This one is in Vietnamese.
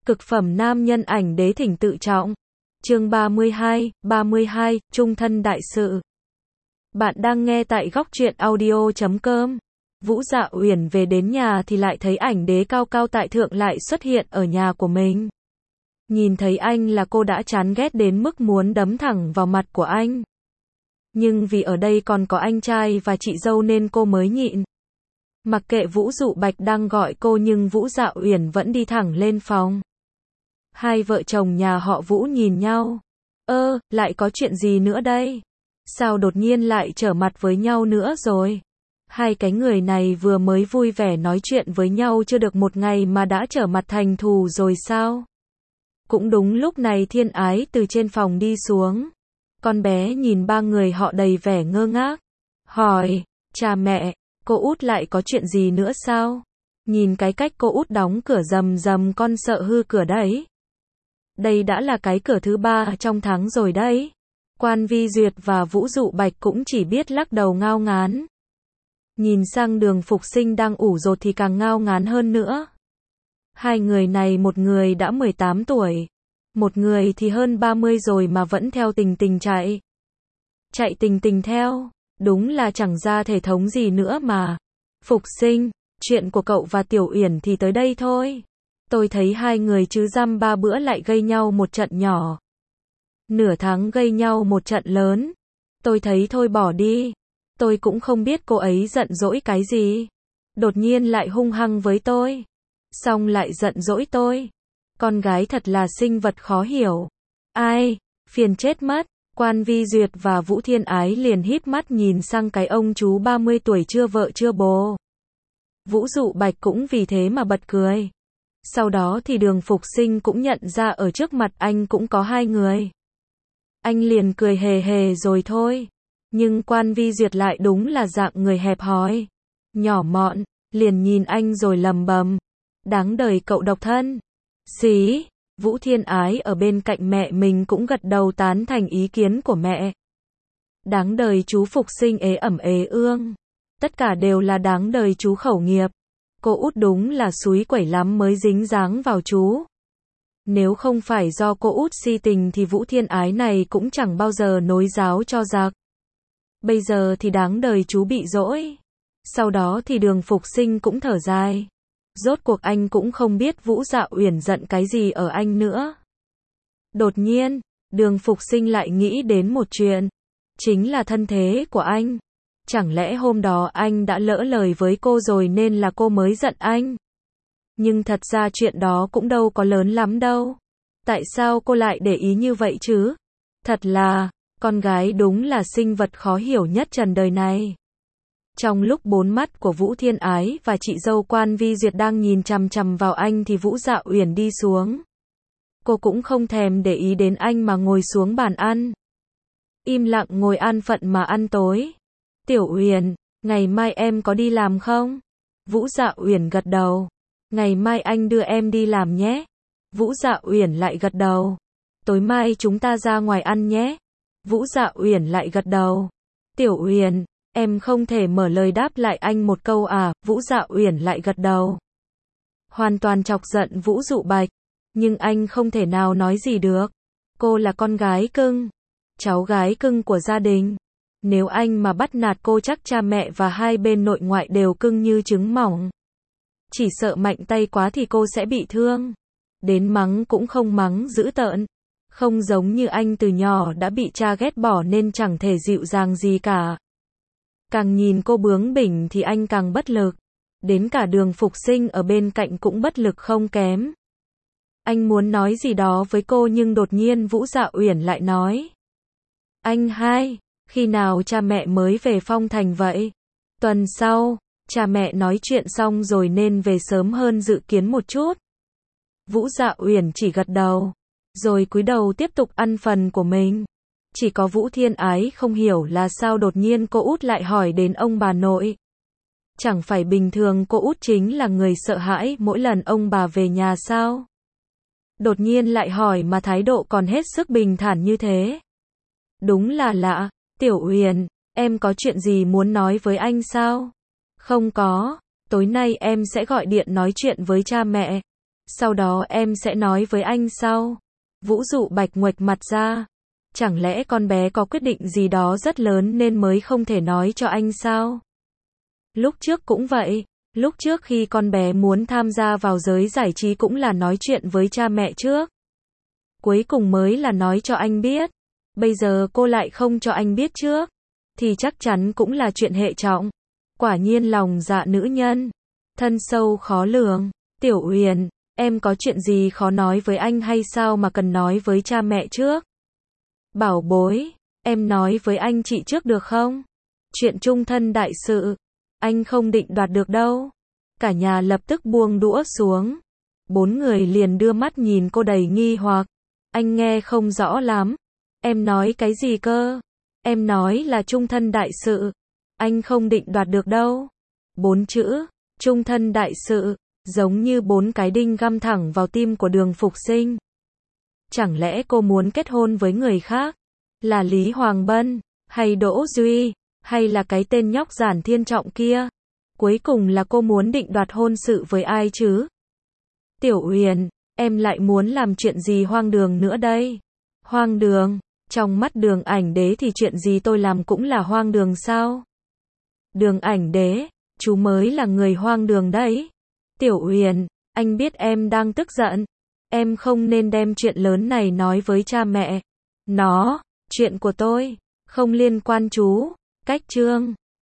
Cực phẩm nam nhân ảnh đế thỉnh tự trọng. Chương 32, Trung thân đại sự. Bạn đang nghe tại góc truyện audio.com. Vũ Dạ Uyển về đến nhà thì lại thấy ảnh đế cao cao tại thượng lại xuất hiện ở nhà của mình. Nhìn thấy anh là cô đã chán ghét đến mức muốn đấm thẳng vào mặt của anh. Nhưng vì ở đây còn có anh trai và chị dâu nên cô mới nhịn. Mặc kệ Vũ Dụ Bạch đang gọi cô nhưng Vũ Dạ Uyển vẫn đi thẳng lên phòng. Hai vợ chồng nhà họ Vũ nhìn nhau. Lại có chuyện gì nữa đây? Sao đột nhiên lại trở mặt với nhau nữa rồi? Hai cái người này vừa mới vui vẻ nói chuyện với nhau chưa được một ngày mà đã trở mặt thành thù rồi sao? Cũng đúng lúc này Thiên Ái từ trên phòng đi xuống. Con bé nhìn ba người họ đầy vẻ ngơ ngác. Hỏi, cha mẹ, cô út lại có chuyện gì nữa sao? Nhìn cái cách cô út đóng cửa rầm rầm con sợ hư cửa đấy. Đây đã là cái cửa thứ 3 trong tháng rồi đấy. Quan Vi Duyệt và Vũ Dụ Bạch cũng chỉ biết lắc đầu ngao ngán. Nhìn sang Đường Phục Sinh đang ủ rột thì càng ngao ngán hơn nữa. Hai người này một người đã 18 tuổi. Một người thì hơn 30 rồi mà vẫn theo Tình Tình chạy. Chạy Tình Tình theo. Đúng là chẳng ra thể thống gì nữa mà. Phục Sinh, chuyện của cậu và Tiểu Uyển thì tới đây thôi. Tôi thấy hai người chứ dăm ba bữa lại gây nhau một trận nhỏ. Nửa tháng gây nhau một trận lớn. Tôi thấy thôi bỏ đi. Tôi cũng không biết cô ấy giận dỗi cái gì. Đột nhiên lại hung hăng với tôi. Xong lại giận dỗi tôi. Con gái thật là sinh vật khó hiểu. Ai, phiền chết mất. Quan Vi Duyệt và Vũ Thiên Ái liền híp mắt nhìn sang cái ông chú 30 tuổi chưa vợ chưa bồ. Vũ Dụ Bạch cũng vì thế mà bật cười. Sau đó thì Đường Phục Sinh cũng nhận ra ở trước mặt anh cũng có hai người. Anh liền cười hề hề rồi thôi. Nhưng Quan Vi Duyệt lại đúng là dạng người hẹp hòi. Nhỏ mọn, liền nhìn anh rồi lầm bầm. Đáng đời cậu độc thân. Xí, Vũ Thiên Ái ở bên cạnh mẹ mình cũng gật đầu tán thành ý kiến của mẹ. Đáng đời chú Phục Sinh ế ẩm ế ương. Tất cả đều là đáng đời chú khẩu nghiệp. Cô út đúng là xúi quẩy lắm mới dính dáng vào chú. Nếu không phải do cô út si tình thì Vũ Thiên Ái này cũng chẳng bao giờ nối giáo cho giặc. Bây giờ thì đáng đời chú bị dỗi. Sau đó thì Đường Phục Sinh cũng thở dài. Rốt cuộc anh cũng không biết Vũ Dạ Uyển giận cái gì ở anh nữa. Đột nhiên, Đường Phục Sinh lại nghĩ đến một chuyện. Chính là thân thế của anh. Chẳng lẽ hôm đó anh đã lỡ lời với cô rồi nên là cô mới giận anh? Nhưng thật ra chuyện đó cũng đâu có lớn lắm đâu. Tại sao cô lại để ý như vậy chứ? Thật là, con gái đúng là sinh vật khó hiểu nhất trần đời này. Trong lúc bốn mắt của Vũ Thiên Ái và chị dâu Quan Vi Duyệt đang nhìn chằm chằm vào anh thì Vũ Dạ Uyển đi xuống. Cô cũng không thèm để ý đến anh mà ngồi xuống bàn ăn. Im lặng ngồi an phận mà ăn tối. Tiểu Uyển, ngày mai em có đi làm không? Vũ Dạ Uyển gật đầu. Ngày mai anh đưa em đi làm nhé. Vũ Dạ Uyển lại gật đầu. Tối mai chúng ta ra ngoài ăn nhé. Vũ Dạ Uyển lại gật đầu. Tiểu Uyển, em không thể mở lời đáp lại anh một câu à? Vũ Dạ Uyển lại gật đầu. Hoàn toàn chọc giận Vũ Dụ Bạch. Nhưng anh không thể nào nói gì được. Cô là con gái cưng. Cháu gái cưng của gia đình. Nếu anh mà bắt nạt cô chắc cha mẹ và hai bên nội ngoại đều cưng như trứng mỏng. Chỉ sợ mạnh tay quá thì cô sẽ bị thương. Đến mắng cũng không mắng dữ tợn. Không giống như anh từ nhỏ đã bị cha ghét bỏ nên chẳng thể dịu dàng gì cả. Càng nhìn cô bướng bỉnh thì anh càng bất lực. Đến cả Đường Phục Sinh ở bên cạnh cũng bất lực không kém. Anh muốn nói gì đó với cô nhưng đột nhiên Vũ Dạ Uyển lại nói. Anh hai, khi nào cha mẹ mới về Phong Thành vậy? Tuần sau, cha mẹ nói chuyện xong rồi nên về sớm hơn dự kiến một chút. Vũ Dạ Uyển chỉ gật đầu, rồi cúi đầu tiếp tục ăn phần của mình. Chỉ có Vũ Thiên Ái không hiểu là sao đột nhiên cô út lại hỏi đến ông bà nội. Chẳng phải bình thường cô út chính là người sợ hãi mỗi lần ông bà về nhà sao? Đột nhiên lại hỏi mà thái độ còn hết sức bình thản như thế. Đúng là lạ. Tiểu Uyển, em có chuyện gì muốn nói với anh sao? Không có, tối nay em sẽ gọi điện nói chuyện với cha mẹ. Sau đó em sẽ nói với anh sau. Vũ dụ bạch nguệch mặt ra. Chẳng lẽ con bé có quyết định gì đó rất lớn nên mới không thể nói cho anh sao? Lúc trước cũng vậy. Lúc trước khi con bé muốn tham gia vào giới giải trí cũng là nói chuyện với cha mẹ trước. Cuối cùng mới là nói cho anh biết. Bây giờ cô lại không cho anh biết trước. Thì chắc chắn cũng là chuyện hệ trọng. Quả nhiên lòng dạ nữ nhân. Thân sâu khó lường. Tiểu Uyển, em có chuyện gì khó nói với anh hay sao mà cần nói với cha mẹ trước? Bảo bối, em nói với anh chị trước được không? Chuyện chung thân đại sự, anh không định đoạt được đâu. Cả nhà lập tức buông đũa xuống. 4 người liền đưa mắt nhìn cô đầy nghi hoặc. Anh nghe không rõ lắm. Em nói cái gì cơ? Em nói là chung thân đại sự. Anh không định đoạt được đâu. 4 chữ, chung thân đại sự, giống như 4 cái đinh găm thẳng vào tim của Đường Phục Sinh. Chẳng lẽ cô muốn kết hôn với người khác? Là Lý Hoàng Bân, hay Đỗ Duy, hay là cái tên nhóc Giản Thiên Trọng kia? Cuối cùng là cô muốn định đoạt hôn sự với ai chứ? Tiểu Uyển, em lại muốn làm chuyện gì hoang đường nữa đây? Hoang đường? Trong mắt Đường Ảnh Đế thì chuyện gì tôi làm cũng là hoang đường sao? Đường Ảnh Đế, chú mới là người hoang đường đấy. Tiểu Uyển, anh biết em đang tức giận. Em không nên đem chuyện lớn này nói với cha mẹ. Chuyện của tôi, không liên quan chú. Cách chương